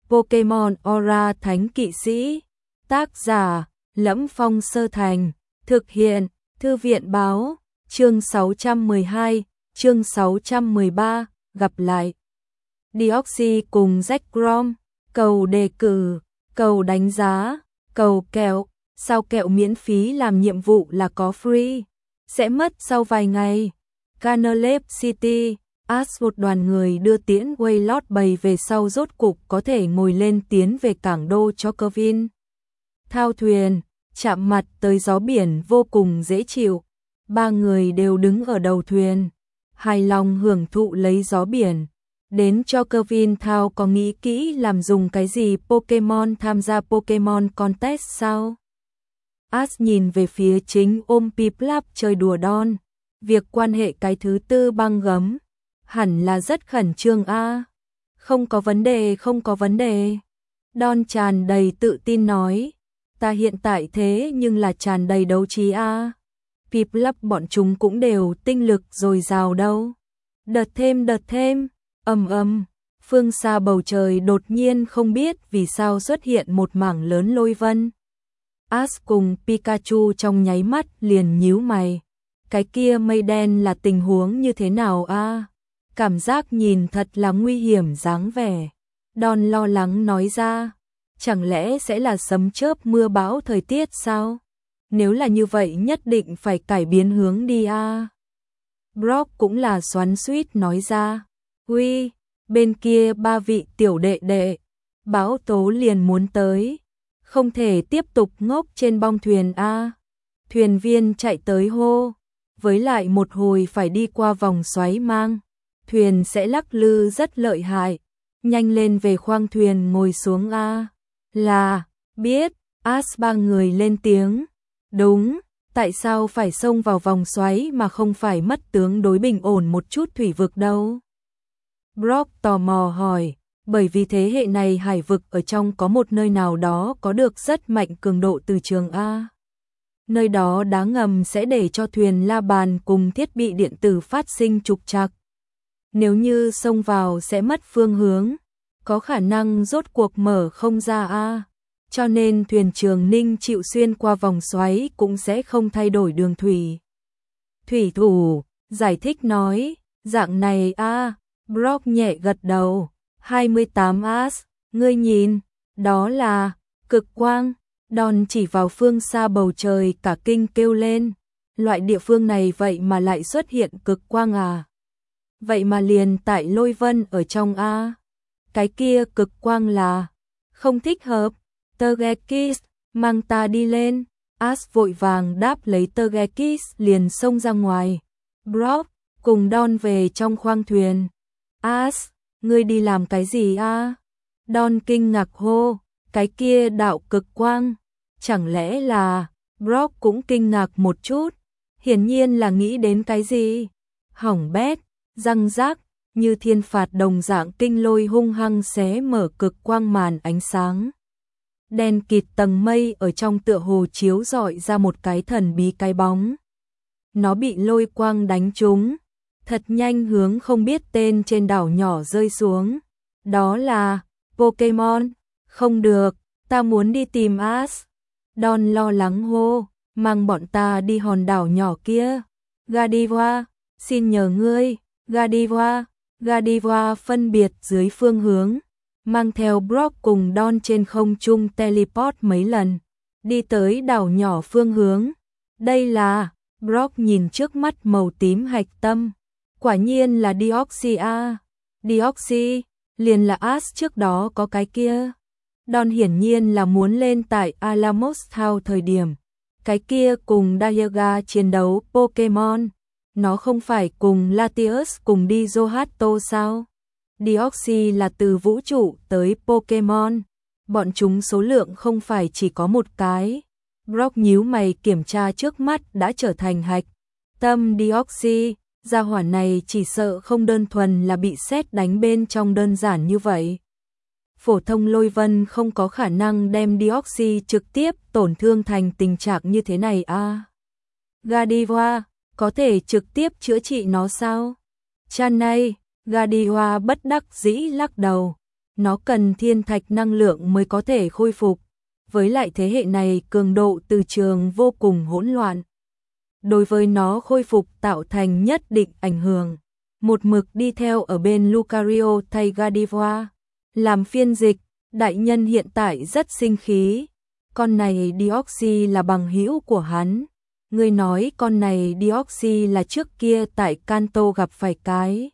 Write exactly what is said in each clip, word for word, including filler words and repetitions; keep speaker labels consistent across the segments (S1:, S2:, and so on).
S1: Pokemon Aura Thánh Kỵ Sĩ. Tác giả: Lẫm Phong Sơ Thành. Thực hiện: Thư viện báo. Chương sáu trăm mười hai, chương sáu trăm mười ba, gặp lại. Deoxy cùng Jack Grom. Cầu đề cử, cầu đánh giá, cầu kẹo. Sao kẹo miễn phí làm nhiệm vụ là có free. Sẽ mất sau vài ngày. Canalep City. Ash một đoàn người đưa tiễn Waylot bầy về sau rốt cục có thể ngồi lên tiến về cảng đô cho Kevin. Thao thuyền, chạm mặt tới gió biển vô cùng dễ chịu. Ba người đều đứng ở đầu thuyền, hài lòng hưởng thụ lấy gió biển. Đến cho Kevin thao có nghĩ kỹ làm dùng cái gì Pokemon tham gia Pokemon Contest sao? Ash nhìn về phía chính ôm Piplup chơi đùa Don. Việc quan hệ cái thứ tư băng gấm hẳn là rất khẩn trương a. À. Không có vấn đề, không có vấn đề. Don tràn đầy tự tin nói. Ta hiện tại thế nhưng là tràn đầy đấu trí a. À. Piplup bọn chúng cũng đều tinh lực dồi dào đâu. Đợt thêm đợt thêm, ầm ầm, phương xa bầu trời đột nhiên không biết vì sao xuất hiện một mảng lớn lôi vân. Ash cùng Pikachu trong nháy mắt liền nhíu mày. Cái kia mây đen là tình huống như thế nào a? À? Cảm giác nhìn thật là nguy hiểm dáng vẻ. Don lo lắng nói ra, chẳng lẽ sẽ là sấm chớp mưa bão thời tiết sao? Nếu là như vậy nhất định phải cải biến hướng đi a. À? Brock cũng là xoắn xuýt nói ra, "Uy, bên kia ba vị tiểu đệ đệ, bão tố liền muốn tới, không thể tiếp tục ngốc trên bong thuyền a." À? Thuyền viên chạy tới hô, với lại một hồi phải đi qua vòng xoáy mang, thuyền sẽ lắc lư rất lợi hại, nhanh lên về khoang thuyền ngồi xuống a. À? Là, biết. Ash ba người lên tiếng. Đúng, tại sao phải xông vào vòng xoáy mà không phải mất tướng đối bình ổn một chút thủy vực đâu? Brock tò mò hỏi, bởi vì thế hệ này hải vực ở trong có một nơi nào đó có được rất mạnh cường độ từ trường A. Nơi đó đá ngầm sẽ để cho thuyền la bàn cùng thiết bị điện tử phát sinh trục trặc. Nếu như xông vào sẽ mất phương hướng, có khả năng rốt cuộc mở không ra A. Cho nên thuyền Trường Ninh chịu xuyên qua vòng xoáy cũng sẽ không thay đổi đường thủy. Thủy thủ, giải thích nói, dạng này a. Brock nhẹ gật đầu. hai mươi tám Ash, ngươi nhìn, đó là cực quang. Don chỉ vào phương xa bầu trời cả kinh kêu lên. Loại địa phương này vậy mà lại xuất hiện cực quang à? Vậy mà liền tại lôi vân ở trong a. Cái kia cực quang là không thích hợp. Togekiss, mang ta đi lên. Ash vội vàng đáp lấy Togekiss liền xông ra ngoài. Brock cùng Don về trong khoang thuyền. Ash, ngươi đi làm cái gì a? À? Don kinh ngạc hô, cái kia đạo cực quang, chẳng lẽ là... Brock cũng kinh ngạc một chút, hiển nhiên là nghĩ đến cái gì. Hỏng bét, răng rác, như thiên phạt đồng dạng kinh lôi hung hăng xé mở cực quang màn ánh sáng. Đen kịt tầng mây ở trong tựa hồ chiếu rọi ra một cái thần bí cái bóng. Nó bị lôi quang đánh trúng, thật nhanh hướng không biết tên trên đảo nhỏ rơi xuống. Đó là Pokemon. Không được, ta muốn đi tìm Ash. Don lo lắng hô, mang bọn ta đi hòn đảo nhỏ kia. Godiva, xin nhờ ngươi. Godiva, Godiva phân biệt dưới phương hướng, mang theo Brock cùng Don trên không trung teleport mấy lần, đi tới đảo nhỏ phương hướng. Đây là... Brock nhìn trước mắt màu tím hạch tâm, quả nhiên là Deoxy a. Deoxy, liền là Ash trước đó có cái kia. Don hiển nhiên là muốn lên tại Alamos Town thời điểm cái kia cùng Dialga chiến đấu Pokemon. Nó không phải cùng Latios cùng đi Johto sao? Deoxy là từ vũ trụ tới Pokemon, bọn chúng số lượng không phải chỉ có một cái. Brock nhíu mày kiểm tra trước mắt đã trở thành hạch tâm Deoxy, gia hỏa này chỉ sợ không đơn thuần là bị sét đánh bên trong đơn giản như vậy. Phổ thông lôi vân không có khả năng đem Deoxy trực tiếp tổn thương thành tình trạng như thế này a. À. Godiva, có thể trực tiếp chữa trị nó sao? Chanay, Godiva bất đắc dĩ lắc đầu. nó cần thiên thạch năng lượng mới có thể khôi phục. Với lại thế hệ này cường độ từ trường vô cùng hỗn loạn. Đối với nó khôi phục tạo thành nhất định ảnh hưởng. Một mực đi theo ở bên Lucario thay Gardevoir. Làm phiên dịch, đại nhân hiện tại rất sinh khí. Con này Deoxys là bằng hữu của hắn. Người nói con này Deoxys là trước kia tại Kanto gặp phải cái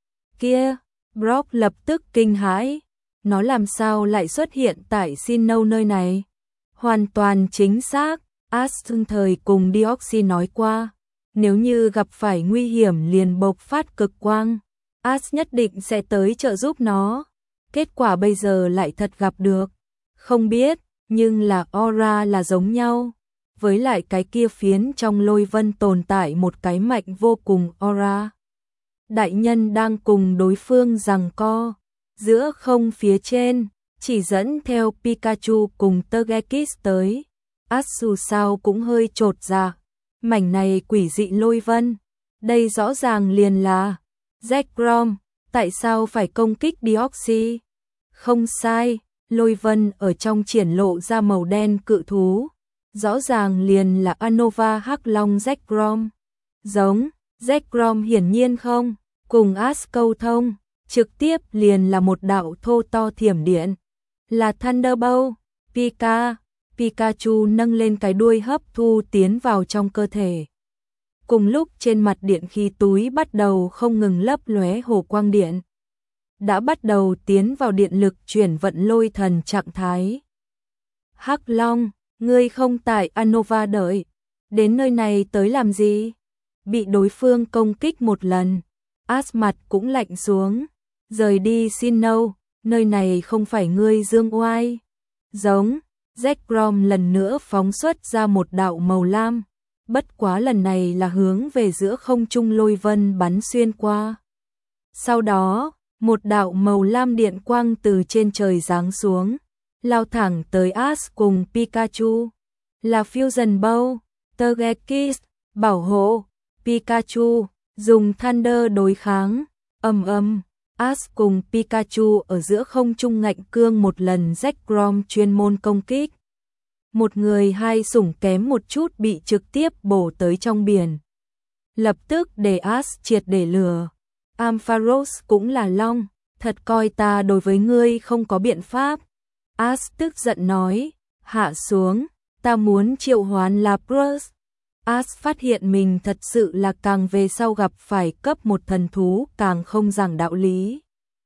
S1: kia. Brock lập tức kinh hãi. Nó làm sao lại xuất hiện tại Sinnoh nơi này? Hoàn toàn chính xác, Ash thời cùng Deoxys nói qua. Nếu như gặp phải nguy hiểm liền bộc phát cực quang, Ash nhất định sẽ tới trợ giúp nó. Kết quả bây giờ lại thật gặp được. Không biết, nhưng là aura là giống nhau. Với lại cái kia phiến trong lôi vân tồn tại một cái mạnh vô cùng aura. Đại nhân đang cùng đối phương giằng co. Giữa không phía trên, chỉ dẫn theo Pikachu cùng Togekiss tới. Ash dù sao cũng hơi chột dạ. Mảnh này quỷ dị lôi vân. Đây rõ ràng liền là Zekrom, tại sao phải công kích Deoxys? Không sai, lôi vân ở trong triển lộ ra màu đen cự thú. Rõ ràng liền là Anova Hắc Long Zekrom. Giống, Zekrom hiển nhiên không, cùng Ash câu thông, trực tiếp liền là một đạo thô to thiểm điện. Là Thunderbolt, Pika, Pikachu nâng lên cái đuôi hấp thu tiến vào trong cơ thể. Cùng lúc trên mặt điện khí túi bắt đầu không ngừng lấp lóe hồ quang điện. Đã bắt đầu tiến vào điện lực chuyển vận lôi thần trạng thái. Hắc Long, ngươi không tại Anova đợi, đến nơi này tới làm gì? Bị đối phương công kích một lần, Ash mặt cũng lạnh xuống, rời đi Sinnoh, nơi này không phải ngươi dương oai. Giống, Zekrom lần nữa phóng xuất ra một đạo màu lam, bất quá lần này là hướng về giữa không trung lôi vân bắn xuyên qua. Sau đó, một đạo màu lam điện quang từ trên trời giáng xuống, lao thẳng tới Ash cùng Pikachu. Là Fusion Bow, Togekiss, bảo hộ, Pikachu, dùng Thunder đối kháng, ầm ầm, Ash cùng Pikachu ở giữa không trung ngạnh cương một lần Zekrom chuyên môn công kích. Một người hai sủng kém một chút bị trực tiếp bổ tới trong biển. Lập tức để Ash triệt để lừa. Ampharos cũng là long, thật coi ta đối với ngươi không có biện pháp. Ash tức giận nói, hạ xuống, ta muốn triệu hoán Lapras. Ash phát hiện mình thật sự là càng về sau gặp phải cấp một thần thú càng không giảng đạo lý.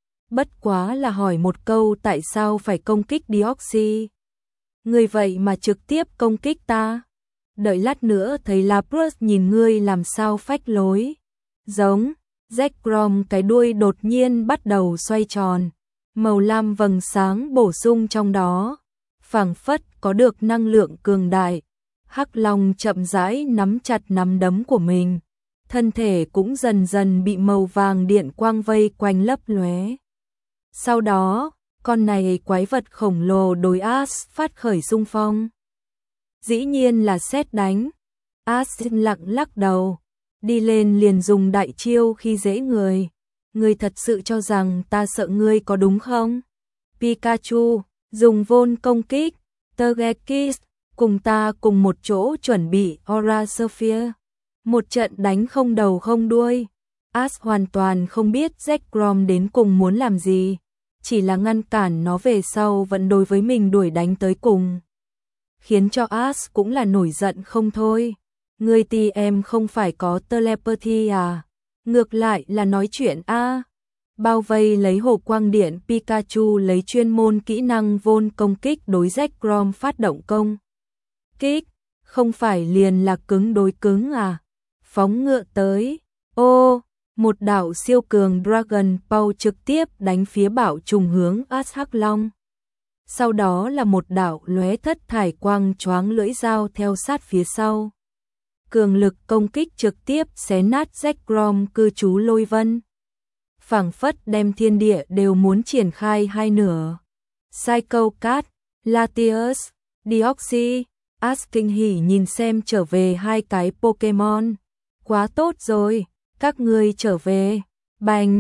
S1: Bất quá là hỏi một câu tại sao phải công kích Deoxys. Ngươi vậy mà trực tiếp công kích ta. Đợi lát nữa thấy Lapras nhìn ngươi làm sao phách lối. Giống, Zekrom cái đuôi đột nhiên bắt đầu xoay tròn. Màu lam vầng sáng bổ sung trong đó. Phảng phất có được năng lượng cường đại. Hắc Long chậm rãi nắm chặt nắm đấm của mình. Thân thể cũng dần dần bị màu vàng điện quang vây quanh lấp lóe. Sau đó, con này quái vật khổng lồ đối Ash phát khởi xung phong. Dĩ nhiên là sét đánh. Ash lặng lắc đầu. Đi lên liền dùng đại chiêu khi dễ người. Ngươi thật sự cho rằng ta sợ ngươi có đúng không? Pikachu, dùng vôn công kích. Togekiss, cùng ta cùng một chỗ chuẩn bị Aura Sphere. Một trận đánh không đầu không đuôi. Ash hoàn toàn không biết Zekrom đến cùng muốn làm gì. Chỉ là ngăn cản nó về sau vẫn đối với mình đuổi đánh tới cùng. Khiến cho Ash cũng là nổi giận không thôi. Ngươi tì em không phải có telepathy à? Ngược lại là nói chuyện a. À. Bao vây lấy hồ quang điện, Pikachu lấy chuyên môn kỹ năng vôn công kích đối Zekrom phát động công kích, không phải liền là cứng đối cứng à? Phóng ngựa tới. Ô, một đạo siêu cường Dragon Ball trực tiếp đánh phía bảo trùng hướng Ash Hắc Long. Sau đó là một đạo lóe thất thải quang choáng lưỡi dao theo sát phía sau. Cường lực công kích trực tiếp xé nát Zekrom cư trú lôi vân. Phảng phất đem thiên địa đều muốn triển khai hai nửa. Psycho Cat, Latios, Deoxys, Ash kinh hỉ nhìn xem trở về hai cái Pokemon. Quá tốt rồi, các ngươi trở về. Bành,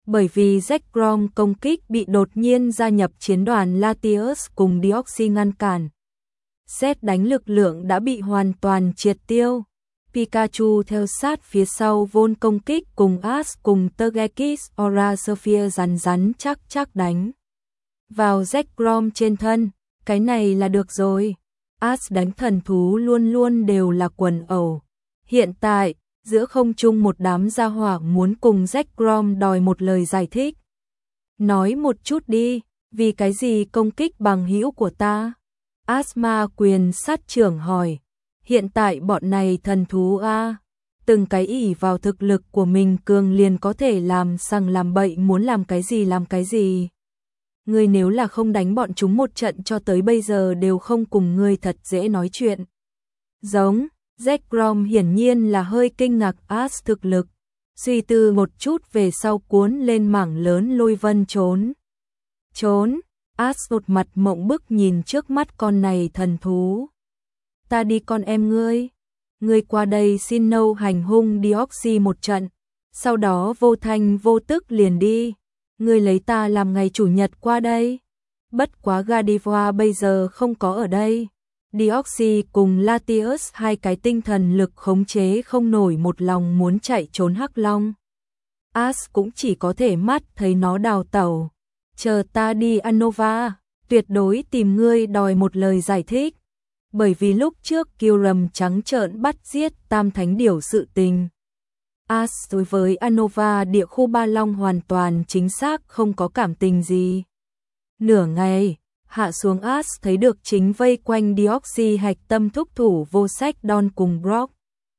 S1: Bởi vì Zekrom công kích bị đột nhiên gia nhập chiến đoàn Latios cùng Deoxy ngăn cản. Sét đánh lực lượng đã bị hoàn toàn triệt tiêu. Pikachu theo sát phía sau Vol công kích cùng Ash cùng Togekiss Aura Sphere rắn rắn chắc chắc đánh vào Zekrom trên thân. Cái này là được rồi. Ash đánh thần thú luôn luôn đều là quần ẩu. Hiện tại, giữa không trung một đám gia hỏa muốn cùng Zekrom đòi một lời giải thích. Nói một chút đi, vì cái gì công kích bằng hữu của ta? Asma quyền sát trưởng hỏi. Hiện tại bọn này thần thú a, từng cái ỷ vào thực lực của mình cường liền có thể làm sằng làm bậy, muốn làm cái gì làm cái gì. Ngươi nếu là không đánh bọn chúng một trận cho tới bây giờ đều không cùng ngươi thật dễ nói chuyện. Giống, Zekrom hiển nhiên là hơi kinh ngạc Ash thực lực, suy tư một chút về sau cuốn lên mảng lớn lôi vân trốn. Trốn, Ash một mặt mộng bức nhìn trước mắt con này thần thú. Ta đi con em ngươi, ngươi qua đây xin nâu hành hung Deoxy một trận, sau đó vô thanh vô tức liền đi. Ngươi lấy ta làm ngày chủ nhật qua đây. Bất quá Gardevoir bây giờ không có ở đây. Deoxy cùng Latios hai cái tinh thần lực khống chế không nổi, một lòng muốn chạy trốn hắc long. Ash cũng chỉ có thể mắt thấy nó đào tẩu. Chờ ta đi Unova, tuyệt đối tìm ngươi đòi một lời giải thích. Bởi vì lúc trước Kyurem trắng trợn bắt giết Tam Thánh Điểu sự tình. Ash đối với Unova địa khu Ba Long hoàn toàn chính xác không có cảm tình gì. Nửa ngày, hạ xuống Ash thấy được chính vây quanh Deoxy hạch tâm thúc thủ vô sách Don cùng Brock.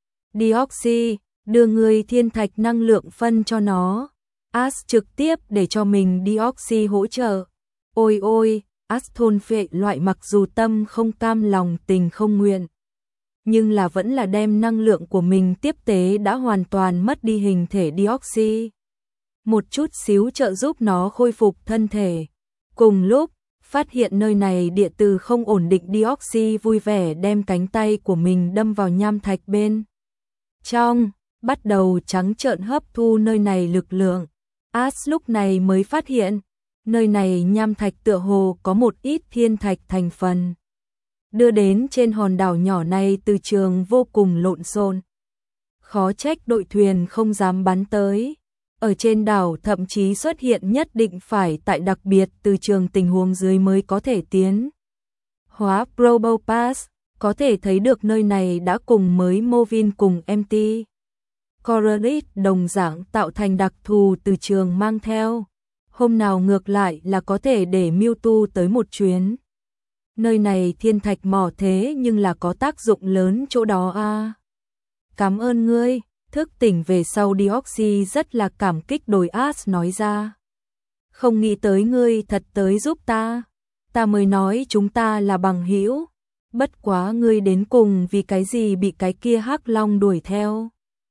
S1: Deoxy, đưa người thiên thạch năng lượng phân cho nó. Ash trực tiếp để cho mình Deoxy hỗ trợ. Ôi ôi, Ash thôn phệ loại mặc dù tâm không cam lòng tình không nguyện. Nhưng là vẫn là đem năng lượng của mình tiếp tế đã hoàn toàn mất đi hình thể Deoxy. Một chút xíu trợ giúp nó khôi phục thân thể. Cùng lúc, phát hiện nơi này địa từ không ổn định, Deoxy vui vẻ đem cánh tay của mình đâm vào nham thạch bên trong, bắt đầu trắng trợn hấp thu nơi này lực lượng. Ash lúc này mới phát hiện, nơi này nham thạch tựa hồ có một ít thiên thạch thành phần. Đưa đến trên hòn đảo nhỏ này từ trường vô cùng lộn xộn. Khó trách đội thuyền không dám bắn tới. Ở trên đảo thậm chí xuất hiện nhất định phải tại đặc biệt từ trường tình huống dưới mới có thể tiến hóa Probo Pass, có thể thấy được nơi này đã cùng mới Movin cùng em tê Corolit đồng dạng tạo thành đặc thù từ trường mang theo. Hôm nào ngược lại là có thể để Mewtwo tới một chuyến. Nơi này thiên thạch mỏ thế nhưng là có tác dụng lớn chỗ đó a. À. Cảm ơn ngươi. Thức tỉnh về sau Deoxy rất là cảm kích đối Ash nói ra. Không nghĩ tới ngươi thật tới giúp ta. Ta mới nói chúng ta là bằng hữu. Bất quá ngươi đến cùng vì cái gì bị cái kia hắc long đuổi theo.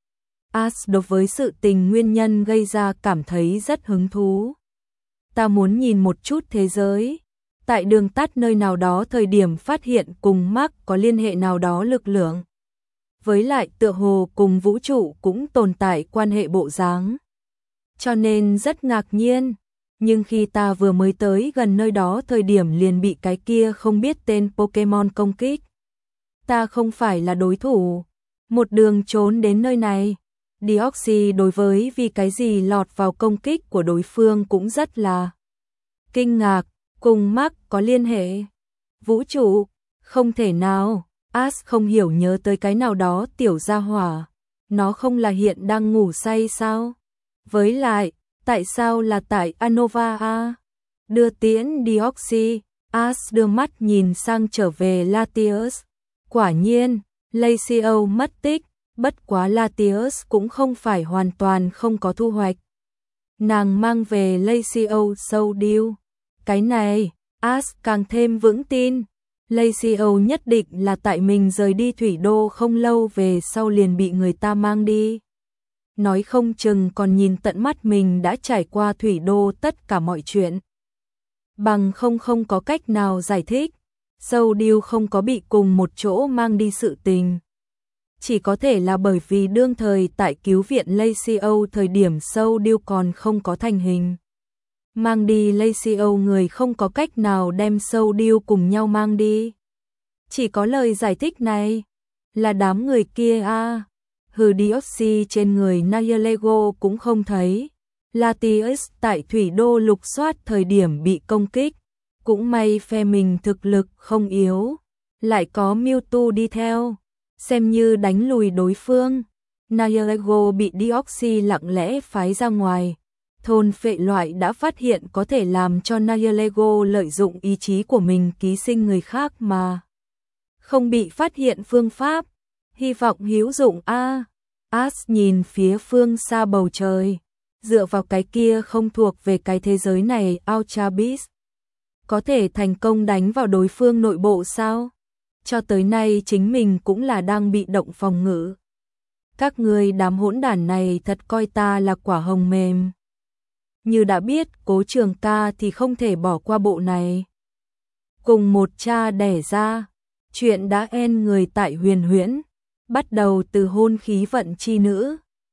S1: Ash đối với sự tình nguyên nhân gây ra cảm thấy rất hứng thú. Ta muốn nhìn một chút thế giới. Tại đường tắt nơi nào đó thời điểm phát hiện cùng Mark có liên hệ nào đó lực lượng. Với lại tựa hồ cùng vũ trụ cũng tồn tại quan hệ bộ dáng. Cho nên rất ngạc nhiên. Nhưng khi ta vừa mới tới gần nơi đó thời điểm liền bị cái kia không biết tên Pokemon công kích. Ta không phải là đối thủ. Một đường trốn đến nơi này. Deoxy đối với vì cái gì lọt vào công kích của đối phương cũng rất là kinh ngạc. Cùng Mark có liên hệ. Vũ trụ, không thể nào. Ash không hiểu nhớ tới cái nào đó tiểu gia hỏa. Nó không là hiện đang ngủ say sao? Với lại, tại sao là tại Unova a? Đưa tiễn Deoxy, Ash đưa mắt nhìn sang trở về Latios. Quả nhiên, Lacio mất tích, bất quá Latios cũng không phải hoàn toàn không có thu hoạch. Nàng mang về Lacio sâu điêu. Cái này, Ash càng thêm vững tin. Lacio nhất định là tại mình rời đi thủy đô không lâu về sau liền bị người ta mang đi. Nói không chừng còn nhìn tận mắt mình đã trải qua thủy đô tất cả mọi chuyện. Bằng không không có cách nào giải thích. Sâu điêu không có bị cùng một chỗ mang đi sự tình. chỉ có thể là bởi vì đương thời tại cứu viện Lacey thời điểm sâu điêu còn không có thành hình. Mang đi Lacey người không có cách nào đem sâu điêu cùng nhau mang đi. Chỉ có lời giải thích này, là đám người kia a à. Hừ Dioxy trên người Nayalego cũng không thấy. Latius tại thủy đô lục soát thời điểm bị công kích, cũng may phe mình thực lực không yếu, lại có Mewtwo đi theo, xem như đánh lùi đối phương. Nayalego bị Dioxy lặng lẽ phái ra ngoài. Thôn phệ loại đã phát hiện có thể làm cho Nayalego lợi dụng ý chí của mình ký sinh người khác mà không bị phát hiện phương pháp, hy vọng hữu dụng a. À. As nhìn phía phương xa bầu trời, dựa vào cái kia không thuộc về cái thế giới này Ultra Beast, có thể thành công đánh vào đối phương nội bộ sao? Cho tới nay chính mình cũng là đang bị động phòng ngự. Các người đám hỗn đản này thật coi ta là quả hồng mềm. Như đã biết Cố Trường Ca thì không thể bỏ qua bộ này. Cùng một cha đẻ ra, chuyện đã en người tại Huyền Huyễn, bắt đầu từ hôn khí vận chi nữ.